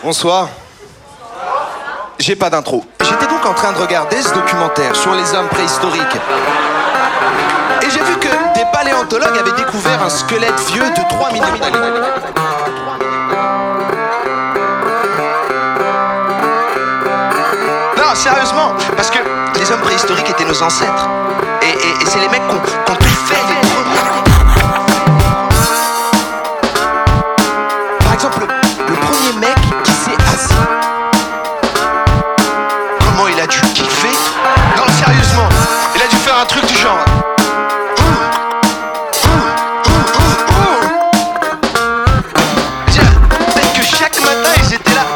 Bonsoir. J'ai pas d'intro. J'étais donc en train de regarder ce documentaire sur les hommes préhistoriques. Et j'ai vu que des paléontologues avaient découvert un squelette vieux de 3 millions d'années. Non, sérieusement, parce que les hommes préhistoriques étaient nos ancêtres. Et c'est les mecs qui ont tout fait, les premiers. Par exemple, le premier mec qui s'est assis. Comment il a dû kiffer? Non, sérieusement, il a dû faire un truc du genre. Peut-être que chaque matin ils étaient là.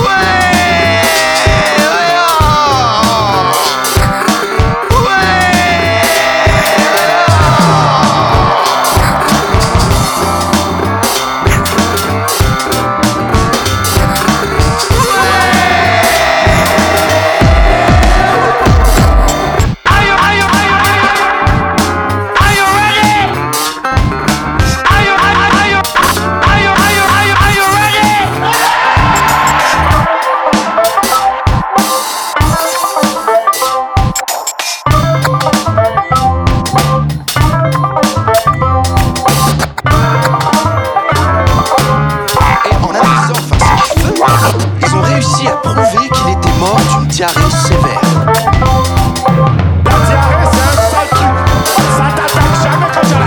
Ils ont réussi à prouver qu'il était mort d'une diarrhée sévère. La diarrhée, c'est un sale truc. Ça t'attaque jamais quand t'es à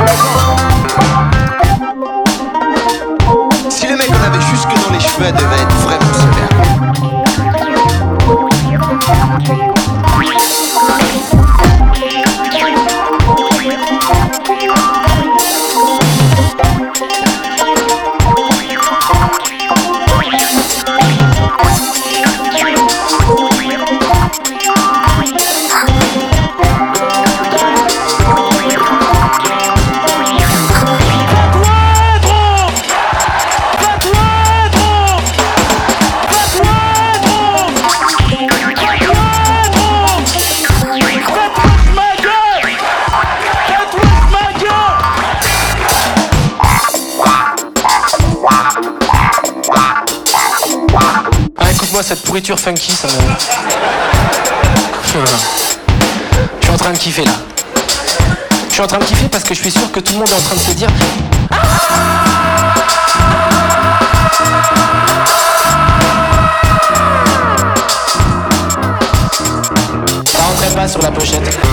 la maison. Si le mec en avait jusque dans les cheveux, elle devait être vraiment sévère. Écoute-moi cette pourriture funky, ça me... Je suis en train de kiffer là. Je suis en train de kiffer parce que je suis sûr que tout le monde est en train de se dire... Ça rentrait pas sur la pochette.